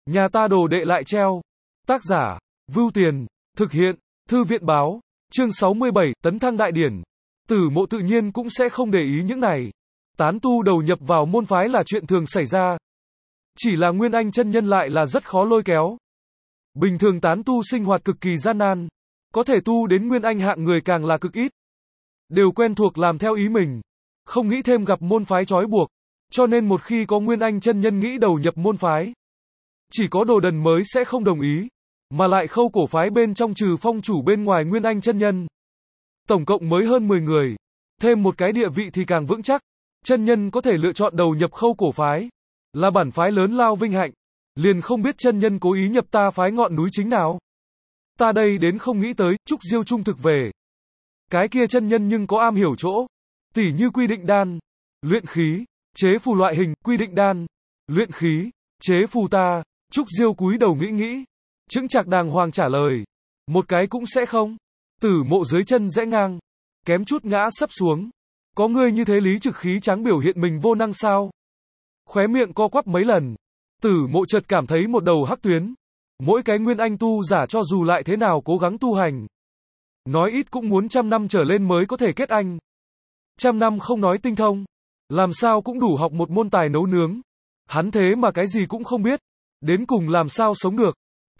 Nhà ta đồ đệ lại treo. Tác giả, Vưu Tiền, thực hiện, Thư viện báo, chương 67, tấn thăng đại điển. Tử Mộ tự nhiên cũng sẽ không để ý những này. Tán tu đầu nhập vào môn phái là chuyện thường xảy ra. Chỉ là Nguyên Anh chân nhân lại là rất khó lôi kéo. Bình thường tán tu sinh hoạt cực kỳ gian nan. Có thể tu đến Nguyên Anh hạng người càng là cực ít. Đều quen thuộc làm theo ý mình. Không nghĩ thêm gặp môn phái trói buộc. Cho nên một khi có Nguyên Anh chân nhân nghĩ đầu nhập môn phái, chỉ có Đồ Đần mới sẽ không đồng ý. Mà lại Khâu cổ phái bên trong trừ phong chủ bên ngoài Nguyên Anh chân nhân, tổng cộng mới hơn 10 người. Thêm một cái địa vị thì càng vững chắc. Chân nhân có thể lựa chọn đầu nhập Khâu cổ phái, là bản phái lớn lao vinh hạnh. Liền không biết chân nhân cố ý nhập ta phái ngọn núi chính nào. Ta đây đến không nghĩ tới, Trúc Diêu trung thực về. Cái kia chân nhân nhưng có am hiểu chỗ. Tỉ như quy định đan, luyện khí, chế phù loại hình, quy định đan, luyện khí, chế phù ta. Trúc Diêu cúi đầu nghĩ nghĩ, chững chạc đàng hoàng trả lời. Một cái cũng sẽ không. Tử Mộ dưới chân rẽ ngang, kém chút ngã sấp xuống. Có ngươi như thế Lý Trực khí tráng biểu hiện mình vô năng sao? Khóe miệng co quắp mấy lần. Tử Mộ chợt cảm thấy một đầu hắc tuyến. Mỗi cái Nguyên Anh tu giả cho dù lại thế nào cố gắng tu hành, nói ít cũng muốn 100 năm trở lên mới có thể kết anh. 100 năm không nói tinh thông, làm sao cũng đủ học một môn tài nấu nướng. Hắn thế mà cái gì cũng không biết, đến cùng làm sao sống được.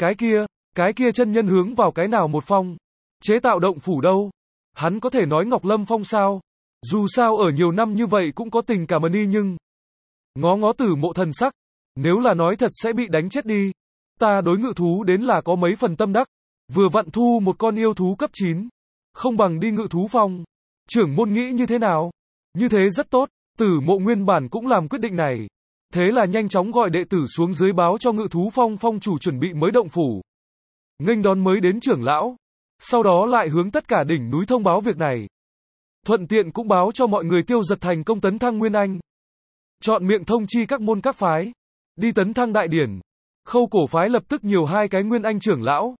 Cái kia chân nhân hướng vào cái nào một phong, chế tạo động phủ đâu. Hắn có thể nói Ngọc Lâm Phong sao? Dù sao ở nhiều năm như vậy cũng có tình cảm y nhưng ngó ngó Tử Mộ thần sắc, nếu là nói thật sẽ bị đánh chết đi. Ta đối ngự thú đến là có mấy phần tâm đắc, vừa vặn thu một con yêu thú cấp 9, không bằng đi ngự thú phong. Trưởng môn nghĩ như thế nào? Như thế rất tốt. Tử Mộ nguyên bản cũng làm quyết định này. Thế là nhanh chóng gọi đệ tử xuống dưới báo cho ngự thú phong phong chủ chuẩn bị mới động phủ, nghênh đón mới đến trưởng lão. Sau đó lại hướng tất cả đỉnh núi thông báo việc này. Thuận tiện cũng báo cho mọi người Tiêu Giật thành công tấn thăng Nguyên Anh. Chọn miệng thông chi các môn các phái đi tấn thăng đại điển. Khâu cổ phái lập tức nhiều 2 cái Nguyên Anh trưởng lão.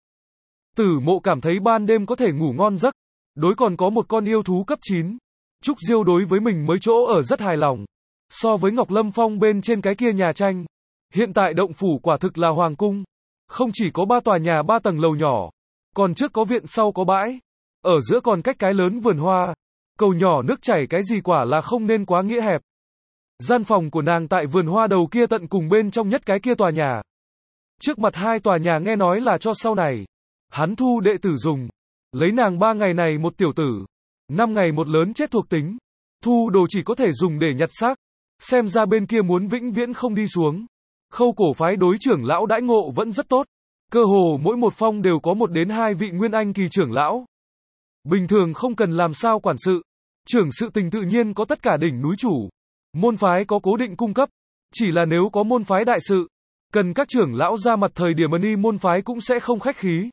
Tử Mộ cảm thấy ban đêm có thể ngủ ngon giấc. Đối còn có một con yêu thú cấp 9. Trúc Diêu đối với mình mới chỗ ở rất hài lòng. So với Ngọc Lâm Phong bên trên cái kia nhà tranh, hiện tại động phủ quả thực là hoàng cung. Không chỉ có 3 tòa nhà 3 tầng lầu nhỏ, còn trước có viện sau có bãi, ở giữa còn cách cái lớn vườn hoa, cầu nhỏ nước chảy cái gì quả là không nên quá nghĩa hẹp. Gian phòng của nàng tại vườn hoa đầu kia tận cùng bên trong nhất cái kia tòa nhà. Trước mặt 2 tòa nhà nghe nói là cho sau này hắn thu đệ tử dùng. Lấy nàng 3 ngày này một tiểu tử, 5 ngày một lớn chết thuộc tính. Thu đồ chỉ có thể dùng để nhặt xác. Xem ra bên kia muốn vĩnh viễn không đi xuống. Khâu cổ phái đối trưởng lão đãi ngộ vẫn rất tốt. Cơ hồ mỗi một phong đều có 1 đến 2 vị Nguyên Anh kỳ trưởng lão. Bình thường không cần làm sao quản sự. Trưởng sự tình tự nhiên có tất cả đỉnh núi chủ. Môn phái có cố định cung cấp. Chỉ là nếu có môn phái đại sự, cần các trưởng lão ra mặt thời điểm môn phái cũng sẽ không khách khí.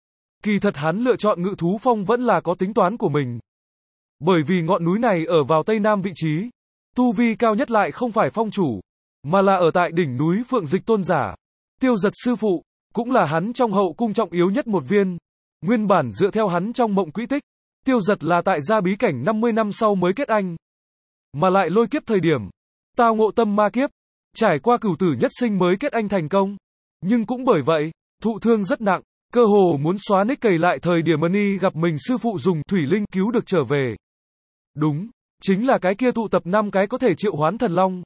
Kỳ thật hắn lựa chọn ngự thú phong vẫn là có tính toán của mình. Bởi vì ngọn núi này ở vào tây nam vị trí. Tu vi cao nhất lại không phải phong chủ, mà là ở tại đỉnh núi Phượng Dịch tôn giả. Tiêu Giật sư phụ, cũng là hắn trong hậu cung trọng yếu nhất một viên. Nguyên bản dựa theo hắn trong mộng quỹ tích, Tiêu Giật là tại gia bí cảnh 50 năm sau mới kết anh. Mà lại lôi kiếp thời điểm, tao ngộ tâm ma kiếp, trải qua cửu tử nhất sinh mới kết anh thành công. Nhưng cũng bởi vậy, thụ thương rất nặng, cơ hồ muốn xóa nick cày lại thời điểm gặp mình sư phụ dùng thủy linh cứu được trở về. Đúng, chính là cái kia tụ tập 5 cái có thể triệu hoán thần long.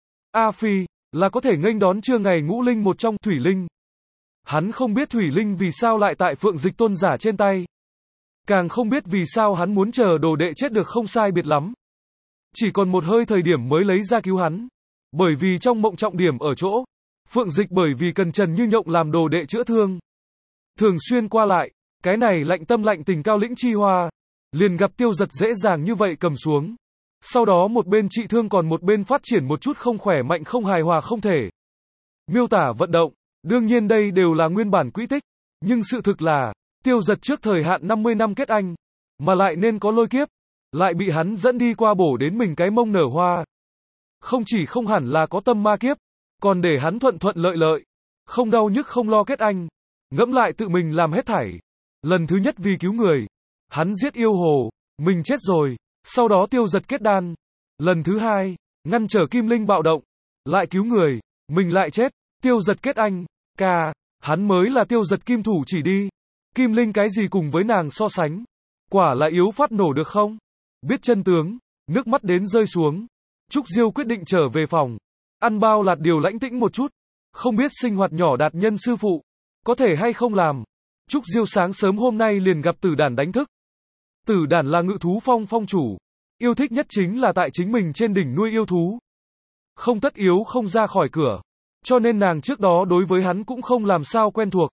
A Phi, là có thể nghênh đón trưa ngày ngũ linh một trong thủy linh. Hắn không biết thủy linh vì sao lại tại Phượng Dịch tôn giả trên tay. Càng không biết vì sao hắn muốn chờ đồ đệ chết được không sai biệt lắm. Chỉ còn một hơi thời điểm mới lấy ra cứu hắn. Bởi vì trong mộng trọng điểm ở chỗ, Phượng Dịch bởi vì cần Trần Như Nhộng làm đồ đệ chữa thương, thường xuyên qua lại, cái này lạnh tâm lạnh tình cao lĩnh chi hoa, liền gặp Tiêu Giật dễ dàng như vậy cầm xuống. Sau đó một bên trị thương còn một bên phát triển một chút không khỏe mạnh không hài hòa không thể miêu tả vận động. Đương nhiên đây đều là nguyên bản quỹ tích, nhưng sự thực là, Tiêu Giật trước thời hạn 50 năm kết anh, mà lại nên có lôi kiếp, lại bị hắn dẫn đi qua bổ đến mình cái mông nở hoa. Không chỉ không hẳn là có tâm ma kiếp, còn để hắn thuận thuận lợi lợi, không đau nhức không lo kết anh. Ngẫm lại tự mình làm hết thảy. Lần thứ nhất vì cứu người, hắn giết yêu hồ, mình chết rồi, sau đó Tiêu Giật kết đan. Lần thứ hai, ngăn trở Kim Linh bạo động, lại cứu người, mình lại chết, Tiêu Giật kết anh. Ca, hắn mới là Tiêu Giật kim thủ chỉ đi. Kim Linh cái gì cùng với nàng so sánh? Quả là yếu phát nổ được không? Biết chân tướng, nước mắt đến rơi xuống. Trúc Diêu quyết định trở về phòng. Ăn bao lạt điều lãnh tĩnh một chút. Không biết sinh hoạt nhỏ đạt nhân sư phụ. Có thể hay không làm. Trúc Diêu sáng sớm hôm nay liền gặp Tử Đản đánh thức. Tử Đản là ngự thú phong phong chủ. Yêu thích nhất chính là tại chính mình trên đỉnh nuôi yêu thú. Không tất yếu không ra khỏi cửa. Cho nên nàng trước đó đối với hắn cũng không làm sao quen thuộc.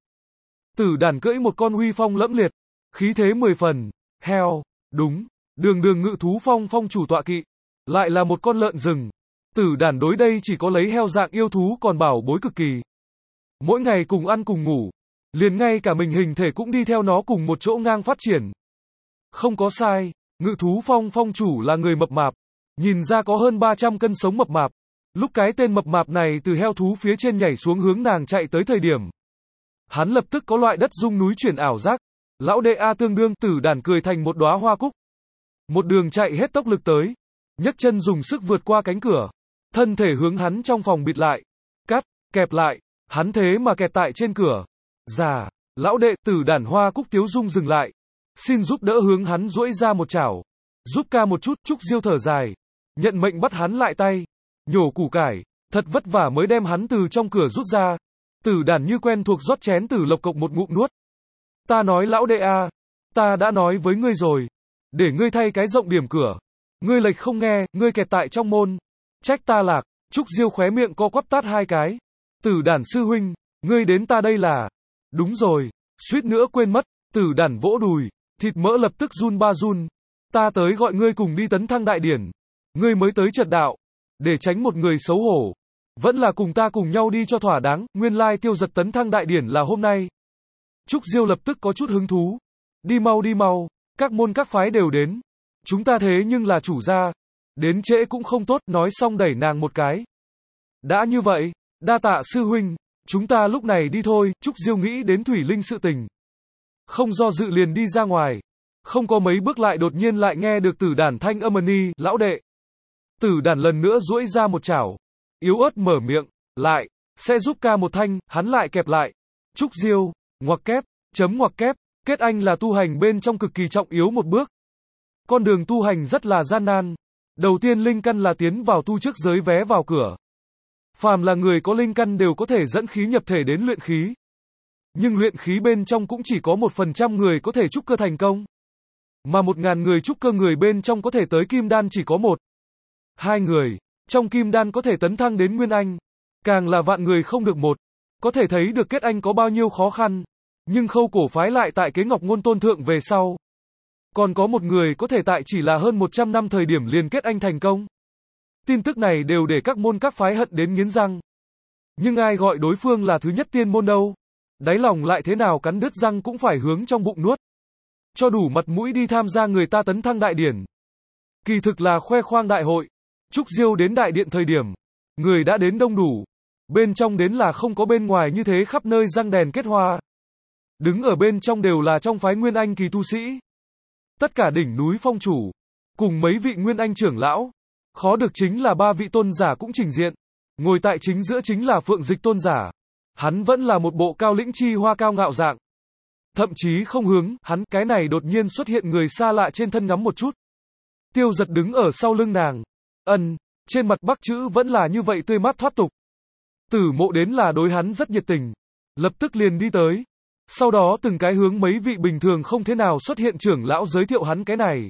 Tử Đản cưỡi một con huy phong lẫm liệt. Khí thế 10 phần. Heo. Đúng. Đường đường ngự thú phong phong chủ tọa kỵ. Lại là một con lợn rừng. Tử Đản đối đây chỉ có lấy heo dạng yêu thú còn bảo bối cực kỳ. Mỗi ngày cùng ăn cùng ngủ. Liền ngay cả mình hình thể cũng đi theo nó cùng một chỗ ngang phát triển. Không có sai, ngự thú phong phong chủ là người mập mạp. Nhìn ra có hơn 300 cân sống mập mạp. Lúc cái tên mập mạp này từ heo thú phía trên nhảy xuống hướng nàng chạy tới thời điểm. Hắn lập tức có loại đất rung núi chuyển ảo giác. Lão đệ A tương đương. Tử Đản cười thành một đóa hoa cúc. Một đường chạy hết tốc lực tới. Nhấc chân dùng sức vượt qua cánh cửa. Thân thể hướng hắn trong phòng bịt lại. Cắt, kẹp lại. Hắn thế mà kẹt tại trên cửa. Già, lão đệ. Tử Đản hoa cúc tiếu dung dừng lại. Xin giúp đỡ hướng hắn duỗi ra một chảo. Giúp ca một chút. Trúc Diêu thở dài. Nhận mệnh bắt hắn lại tay. Nhổ củ cải. Thật vất vả mới đem hắn từ trong cửa rút ra. Tử Đản như quen thuộc rót chén Tử Lộc cộc một ngụm nuốt. Ta nói lão đệ a, ta đã nói với ngươi rồi. Để ngươi thay cái rộng điểm cửa. Ngươi lệch không nghe, ngươi kẹt tại trong môn. Trách ta lạc. Trúc Diêu khóe miệng co quắp tát hai cái. Tử Đản sư huynh, ngươi đến ta đây là. Đúng rồi, suýt nữa quên mất. Tử Đản vỗ đùi, thịt mỡ lập tức run ba run. Ta tới gọi ngươi cùng đi tấn thăng đại điển. Ngươi mới tới trật đạo. Để tránh một người xấu hổ. Vẫn là cùng ta cùng nhau đi cho thỏa đáng. Nguyên lai Tiêu Giật tấn thăng đại điển là hôm nay. Trúc Diêu lập tức có chút hứng thú. Đi mau, các môn các phái đều đến. Chúng ta thế nhưng là chủ gia. Đến trễ cũng không tốt. Nói xong đẩy nàng một cái. Đã như vậy, đa tạ sư huynh. Chúng ta lúc này đi thôi. Trúc Diêu nghĩ đến Thủy Linh sự tình. Không do dự liền đi ra ngoài. Không có mấy bước lại đột nhiên lại nghe được Tử Đản thanh âm ni, lão đệ. Tử Đản lần nữa duỗi ra một chảo. Yếu ớt mở miệng, lại, sẽ giúp ca một thanh, hắn lại kẹp lại. Trúc Diêu, ngoặc kép, chấm ngoặc kép, kết anh là tu hành bên trong cực kỳ trọng yếu một bước. Con đường tu hành rất là gian nan. Đầu tiên linh căn là tiến vào tu trước giới vé vào cửa. Phàm là người có linh căn đều có thể dẫn khí nhập thể đến luyện khí. Nhưng luyện khí bên trong cũng chỉ có 1% người có thể trúc cơ thành công. Mà 1000 người trúc cơ người bên trong có thể tới kim đan chỉ có 1-2 người. Trong kim đan có thể tấn thăng đến nguyên anh. Càng là vạn người không được một. Có thể thấy được kết anh có bao nhiêu khó khăn. Nhưng Khâu cổ phái lại tại Kế Ngọc Ngôn tôn thượng về sau. Còn có một người có thể tại chỉ là hơn 100 năm thời điểm liền kết anh thành công. Tin tức này đều để các môn các phái hận đến nghiến răng. Nhưng ai gọi đối phương là thứ nhất tiên môn đâu. Đáy lòng lại thế nào cắn đứt răng cũng phải hướng trong bụng nuốt. Cho đủ mặt mũi đi tham gia người ta tấn thăng đại điển. Kỳ thực là khoe khoang đại hội. Trúc Diêu đến đại điện thời điểm. Người đã đến đông đủ. Bên trong đến là không có bên ngoài như thế khắp nơi răng đèn kết hoa. Đứng ở bên trong đều là trong phái Nguyên Anh kỳ tu sĩ. Tất cả đỉnh núi phong chủ. Cùng mấy vị Nguyên Anh trưởng lão. Khó được chính là 3 vị tôn giả cũng trình diện. Ngồi tại chính giữa chính là Phượng Dịch tôn giả. Hắn vẫn là một bộ cao lĩnh chi hoa cao ngạo dạng. Thậm chí không hướng, hắn cái này đột nhiên xuất hiện người xa lạ trên thân ngắm một chút. Tiêu Giật đứng ở sau lưng nàng. Trên mặt Bắc chữ vẫn là như vậy tươi mát thoát tục. Tử Mộ đến là đối hắn rất nhiệt tình. Lập tức liền đi tới. Sau đó từng cái hướng mấy vị bình thường không thế nào xuất hiện trưởng lão giới thiệu hắn cái này.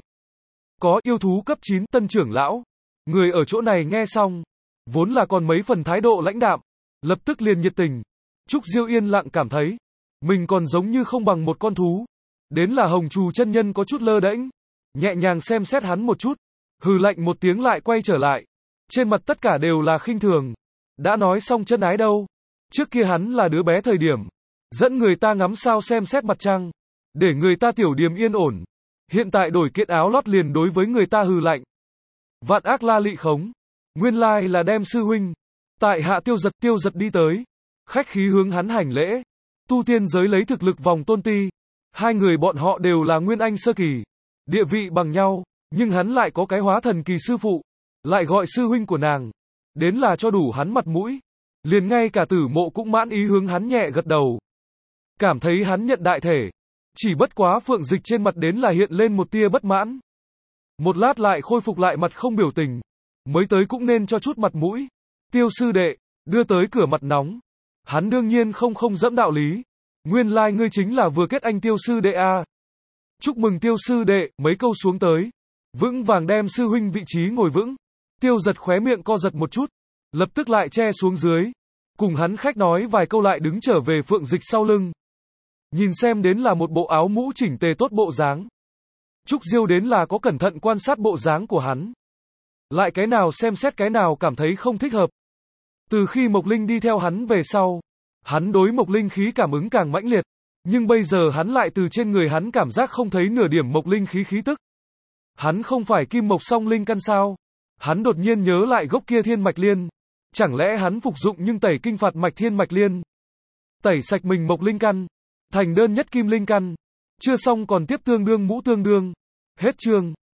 Có yêu thú cấp 9 tân trưởng lão. Người ở chỗ này nghe xong. Vốn là còn mấy phần thái độ lãnh đạm. Lập tức liền nhiệt tình. Trúc Diêu yên lặng cảm thấy. Mình còn giống như không bằng một con thú. Đến là Hồng Trù chân nhân có chút lơ đễnh. Nhẹ nhàng xem xét hắn một chút. Hừ lạnh một tiếng lại quay trở lại. Trên mặt tất cả đều là khinh thường. Đã nói xong chân ái đâu. Trước kia hắn là đứa bé thời điểm. Dẫn người ta ngắm sao xem xét mặt trăng. Để người ta tiểu điềm yên ổn. Hiện tại đổi kiện áo lót liền đối với người ta hừ lạnh. Vạn ác la lị khống. Nguyên lai là đem sư huynh. Tại hạ Tiêu Giật đi tới. Khách khí hướng hắn hành lễ. Tu tiên giới lấy thực lực vòng tôn ti. Hai người bọn họ đều là Nguyên Anh sơ kỳ. Địa vị bằng nhau. Nhưng hắn lại có cái hóa thần kỳ sư phụ. Lại gọi sư huynh của nàng. Đến là cho đủ hắn mặt mũi. Liền ngay cả Tử Mộ cũng mãn ý hướng hắn nhẹ gật đầu. Cảm thấy hắn nhận đại thể. Chỉ bất quá Phượng Dịch trên mặt đến là hiện lên một tia bất mãn. Một lát lại khôi phục lại mặt không biểu tình. Mới tới cũng nên cho chút mặt mũi. Tiêu sư đệ, đưa tới cửa mặt nóng. Hắn đương nhiên không dẫm đạo lý. Nguyên lai ngươi chính là vừa kết anh Tiêu sư đệ a. Chúc mừng Tiêu sư đệ, mấy câu xuống tới. Vững vàng đem sư huynh vị trí ngồi vững. Tiêu Giật khóe miệng co giật một chút. Lập tức lại che xuống dưới. Cùng hắn khách nói vài câu lại đứng trở về Phượng Dịch sau lưng. Nhìn xem đến là một bộ áo mũ chỉnh tề tốt bộ dáng. Trúc Diêu đến là có cẩn thận quan sát bộ dáng của hắn. Lại cái nào xem xét cái nào cảm thấy không thích hợp. Từ khi Mộc Linh đi theo hắn về sau, hắn đối Mộc Linh khí cảm ứng càng mãnh liệt. Nhưng bây giờ hắn lại từ trên người hắn cảm giác không thấy nửa điểm Mộc Linh khí tức. Hắn không phải kim mộc song linh căn sao? Hắn đột nhiên nhớ lại gốc kia thiên mạch liên. Chẳng lẽ hắn phục dụng nhưng tẩy kinh phạt mạch thiên mạch liên? Tẩy sạch mình Mộc Linh căn, thành đơn nhất kim linh căn. Chưa xong còn tiếp tương đương mũ tương đương. Hết chương.